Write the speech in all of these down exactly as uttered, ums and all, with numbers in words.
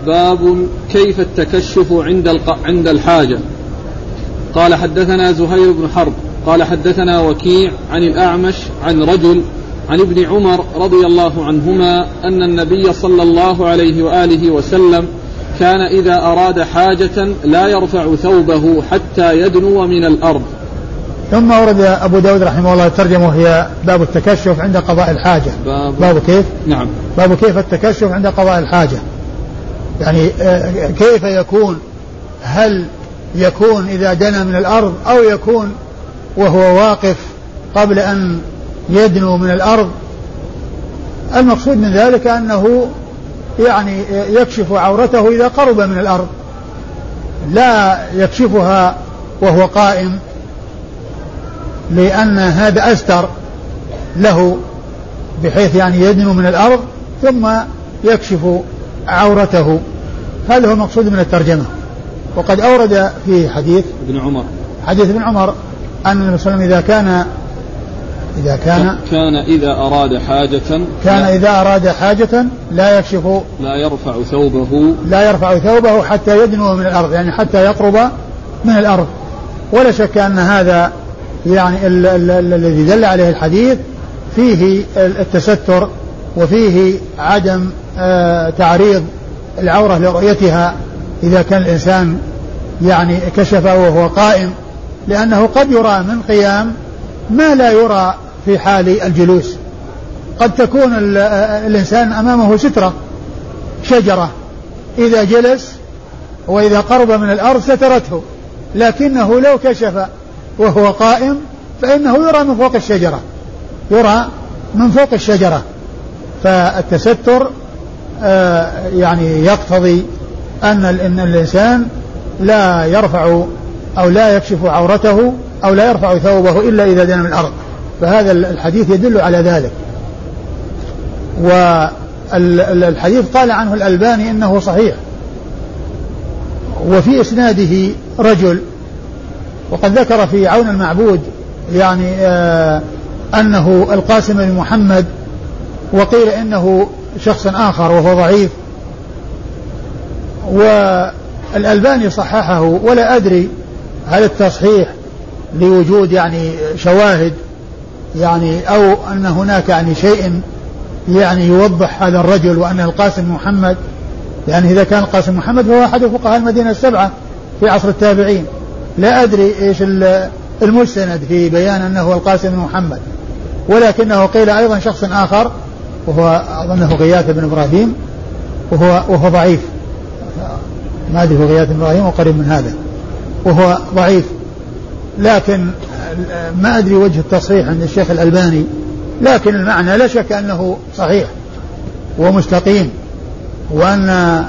باب كيف التكشف عند عند الحاجة. قال حدثنا زهير بن حرب قال حدثنا وكيع عن الأعمش عن رجل عن ابن عمر رضي الله عنهما أن النبي صلى الله عليه وآله وسلم كان إذا أراد حاجة لا يرفع ثوبه حتى يدنو من الأرض. ثم ورد أبو داود رحمه الله ترجمه هي باب التكشف عند قضاء الحاجة. باب, باب كيف؟ نعم. باب كيف التكشف عند قضاء الحاجة، يعني كيف يكون، هل يكون إذا دنا من الأرض أو يكون وهو واقف قبل أن يدنو من الأرض. المقصود من ذلك أنه يعني يكشف عورته إذا قرب من الأرض، لا يكشفها وهو قائم، لأن هذا أستر له بحيث يعني يدنو من الأرض ثم يكشف عورته. هذا هو المقصود من الترجمة. وقد أورد في حديث ابن عمر حديث ابن عمر أن النبي صلى الله عليه وسلم إذا كان إذا كان كان إذا أراد حاجة كان إذا أراد حاجة لا يكشف لا يرفع ثوبه لا يرفع ثوبه حتى يدنو من الأرض، يعني حتى يقرب من الأرض. ولا شك أن هذا يعني الذي دل عليه الحديث فيه التستر وفيه عدم تعريض العورة لرؤيتها إذا كان الإنسان يعني كشف وهو قائم، لأنه قد يرى من قيام ما لا يرى في حال الجلوس. قد تكون الإنسان أمامه سترة شجرة، إذا جلس وإذا قرب من الأرض سترته، لكنه لو كشف وهو قائم فإنه يرى من فوق الشجرة يرى من فوق الشجرة. فالتستر آه يعني يقتضي أن الإنسان لا يرفع أو لا يكشف عورته أو لا يرفع ثوبه إلا إذا دنا من الأرض. فهذا الحديث يدل على ذلك. والحديث قال عنه الألباني إنه صحيح، وفي إسناده رجل، وقد ذكر في عون المعبود يعني آه أنه القاسم بن محمد، وقيل إنه شخص آخر وهو ضعيف، والألباني صححه. ولا أدري هل التصحيح لوجود يعني شواهد يعني أو أن هناك يعني شيء يعني يوضح هذا الرجل وأن القاسم محمد، يعني إذا كان القاسم محمد فهو أحد فقهاء المدينة السبعة في عصر التابعين. لا أدري إيش المستند في بيان أنه القاسم محمد، ولكنه قيل أيضا شخص آخر وهو أظنه غياث بن إبراهيم وهو, وهو ضعيف، ما أدري هو غياث بن إبراهيم وقريب من هذا وهو ضعيف، لكن ما أدري وجه التصحيح عند الشيخ الألباني، لكن المعنى لا شك أنه صحيح ومستقيم، وأن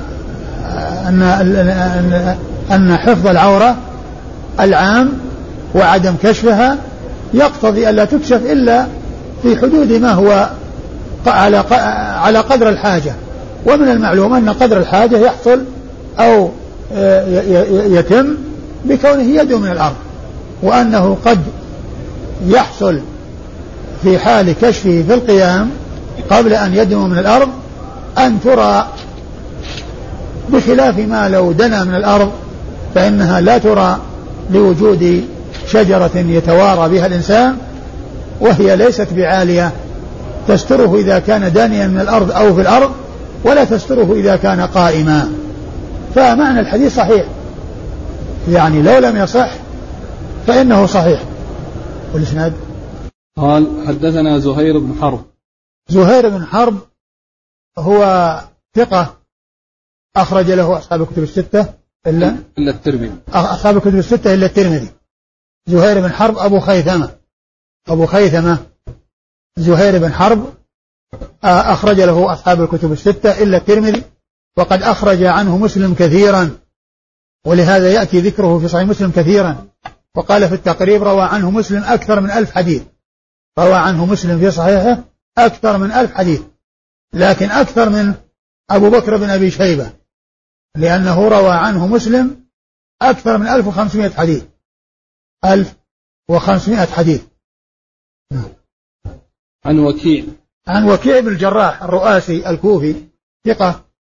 أن أن, أن حفظ العورة العام وعدم كشفها يقتضي ألا تكشف إلا في حدود ما هو على على قدر الحاجة. ومن المعلوم أن قدر الحاجة يحصل أو يتم بكونه يدنو من الأرض، وأنه قد يحصل في حال كشفه في القيام قبل أن يدنو من الأرض أن ترى، بخلاف ما لو دنا من الأرض فإنها لا ترى لوجود شجرة يتوارى بها الإنسان، وهي ليست بعالية تستره إذا كان دانيا من الأرض أو في الأرض، ولا تستره إذا كان قائما. فمعنى الحديث صحيح، يعني لو لم يصح فإنه صحيح. والإسناد قال حدثنا زهير بن حرب. زهير بن حرب هو ثقة أخرج له أصحاب الكتب الستة إلا إلا الترمذي، أصحاب الكتب الستة إلا الترمذي. زهير بن حرب أبو خيثمة أبو خيثمة زهير بن حرب أخرج له أصحاب الكتب الستة إلا الترمذي، وقد أخرج عنه مسلم كثيرا، ولهذا يأتي ذكره في صحيح مسلم كثيرا. وقال في التقريب روى عنه مسلم أكثر من ألف حديث، روى عنه مسلم في صحيحه أكثر من ألف حديث، لكن أكثر من أبو بكر بن أبي شيبة، لأنه روى عنه مسلم أكثر من ألف وخمسمائة حديث ألف وخمسمائة حديث. عن وكيع عن وكيع بن الجراح الرؤاسي الكوفي ثقة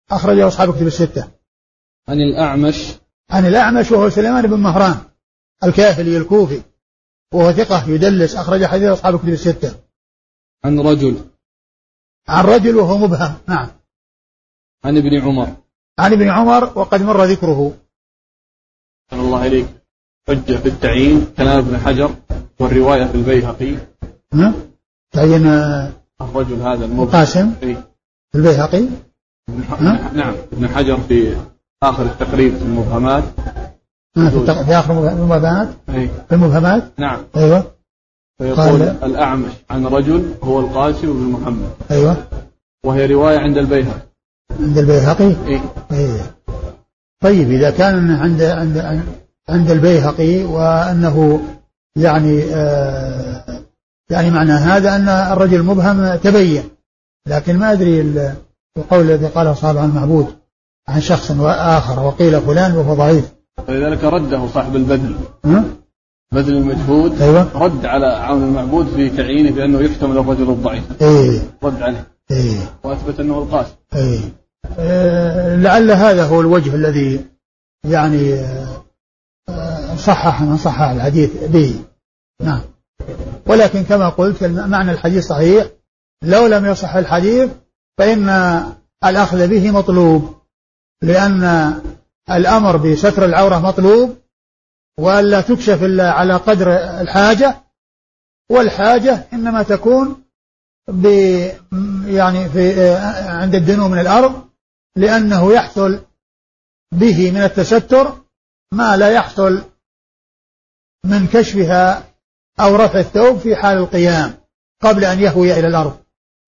أخرجه أصحاب كتب الستة. عن الأعمش عن الأعمش وهو سليمان بن مهران الكاهلي الكوفي وهو ثقة يدلس، أخرج حديث أصحاب كتب الستة. عن رجل عن رجل وهو مبهم. نعم. عن ابن عمر عن ابن عمر وقد مر ذكره. صلى الله عليك. حجة في التعيين كلام ابن حجر والرواية في البيهقي. نعم. تعين الرجل هذا المبهم قاسم في البيهقي. نعم. ابن حجر في آخر التقريب في المبهمات. في, في آخر المبهمات. في المبهمات. نعم. أيوة. فيقول الأعمش عن رجل هو القاسم بن محمد. أيوة. وهي رواية عند البيهقي. عند البيهقي. إيه؟ إيه. طيب إذا كان عند عند عند البيهقي وأنه يعني آه يعني معنى هذا أن الرجل مبهم تبين، لكن ما أدري القول الذي قاله صاحب عن المعبود عن شخص آخر وقيل فلان وهو ضعيف، فلذلك رده صاحب البذل بذل المجهود. أيوة. رد على عون المعبود في تعيينه بأنه يحتمل الرجل الضعيف. إيه. رد عليه. إيه. وأثبت أنه القاسم. إيه. آه لعل هذا هو الوجه الذي يعني آه صحح من صحح الحديث به. نعم. ولكن كما قلت معنى الحديث صحيح، لو لم يصح الحديث فإن الأخذ به مطلوب، لأن الأمر بستر العورة مطلوب، وألا تكشف إلا على قدر الحاجة، والحاجة إنما تكون ب يعني في عند الدنو من الأرض، لأنه يحصل به من التستر ما لا يحصل من كشفها أو رفع الثوب في حال القيام قبل أن يهوي إلى الأرض.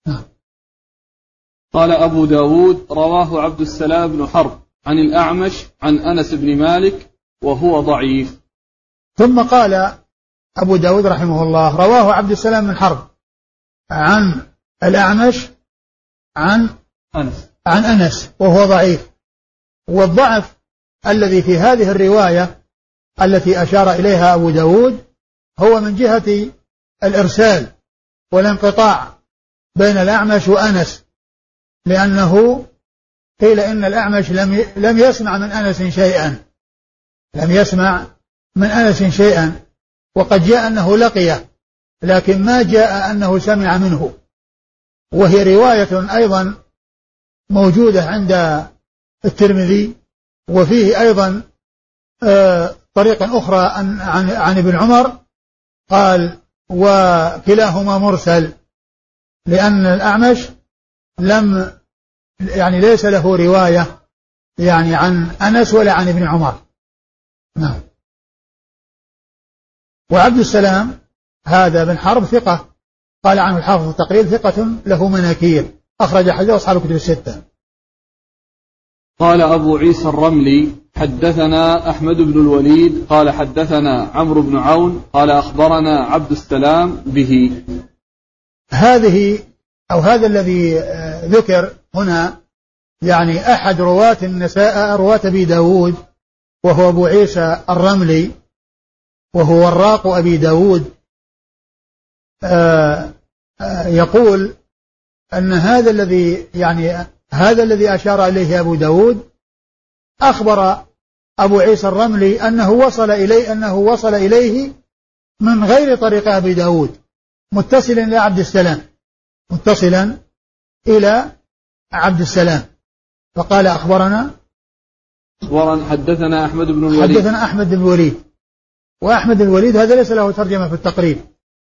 قال أبو داود رواه عبد السلام بن حرب عن الأعمش عن أنس بن مالك وهو ضعيف. ثم قال أبو داود رحمه الله رواه عبد السلام بن حرب عن الأعمش عن أنس عن أنس وهو ضعيف. والضعف الذي في هذه الرواية التي أشار إليها أبو داود هو من جهة الإرسال والانقطاع بين الأعمش وأنس، لأنه قيل إن الأعمش لم لم يسمع من أنس شيئا لم يسمع من أنس شيئا وقد جاء أنه لقيه، لكن ما جاء أنه سمع منه. وهي رواية أيضا موجودة عند الترمذي، وفيه أيضا آه طريقة أخرى عن, عن, عن ابن عمر قال وكلاهما مرسل، لأن الأعمش لم يعني ليس له رواية يعني عن أنس ولا عن ابن عمر. نعم. وعبد السلام هذا بن حرب ثقة، قال عنه الحافظ التقريب ثقة له مناكير، أخرج حديثه أصحاب الكتب الستة. قال أبو عيسى الرملي حدثنا أحمد بن الوليد قال حدثنا عمرو بن عون قال أخبرنا عبد السلام به. هذه أو هذا الذي ذكر هنا يعني أحد رواة النساء رواة أبي داود، وهو أبو عيسى الرملي وهو وراق أبي داود. آآ آآ يقول أن هذا الذي يعني هذا الذي أشار إليه أبو داود أخبر أبو عيسى الرملي أنه وصل إليه أنه وصل إليه من غير طريق أبي داود متصلا إلى عبد السلام متصلا إلى عبد السلام فقال أخبرنا أخبرنا حدثنا أحمد بن الوليد حدثنا أحمد بن الوليد. وأحمد بن الوليد هذا ليس له ترجمة في التقريب،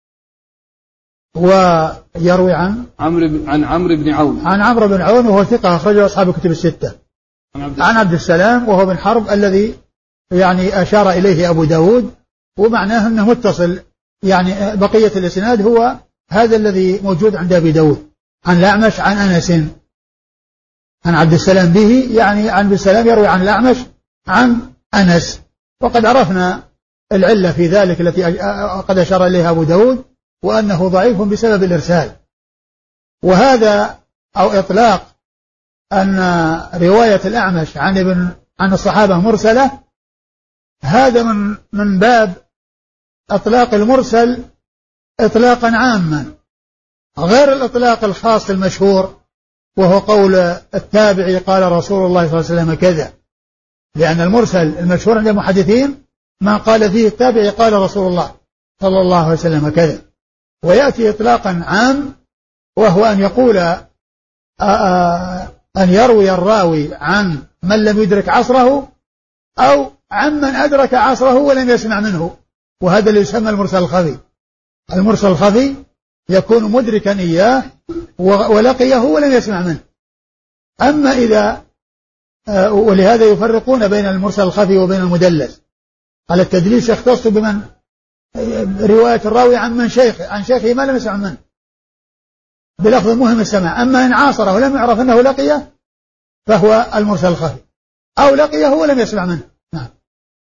ويروي عن عمرو عن عمرو بن عون عن عمرو بن عون وهو ثقة أخرجه أصحاب الكتب الستة. عن عبد, عن عبد السلام وهو بن حرب الذي يعني أشار إليه أبو داود، ومعناه أنه متصل يعني بقية الإسناد هو هذا الذي موجود عند أبي داود عن الأعمش عن أنس عن عبد السلام به، يعني عن عبد السلام يروي عن الأعمش عن أنس. وقد عرفنا العلة في ذلك التي قد أشار إليها أبو داود، وأنه ضعيف بسبب الإرسال. وهذا أو إطلاق أن رواية الأعمش عن ابن عن الصحابة مرسلة، هذا من من باب إطلاق المرسل إطلاقا عاما غير الإطلاق الخاص المشهور وهو قول التابعي قال رسول الله صلى الله عليه وسلم كذا، لأن المرسل المشهور عند المحدثين ما قال فيه التابعي قال رسول الله صلى الله عليه وسلم كذا. ويأتي إطلاقا عام، وهو أن يقول أن يروي الراوي عن من لم يدرك عصره أو عمن أدرك عصره ولم يسمع منه، وهذا اللي يسمى المرسل الخفي. المرسل الخفي يكون مدركا إياه ولقيه ولم يسمع منه. أما إذا ولهذا يفرقون بين المرسل الخفي وبين المدلس. على التدليس يختص بمن رواية الراوي عن من شيخ عن شيخه ما لم يسمع منه بلفظ مهم السماع. أما إن عاصره ولم يعرف أنه لقيه فهو المرسل الخفي، أو لقيه ولم يسمع منه. نعم.